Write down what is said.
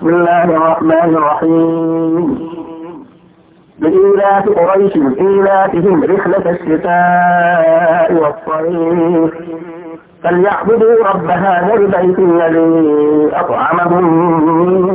بسم الله الرحمن الرحيم. لإيلاف قريش إيلافهم رحلة الشتاء والصيف فليعبدوا رب هذا البيت الذي أطعمهم من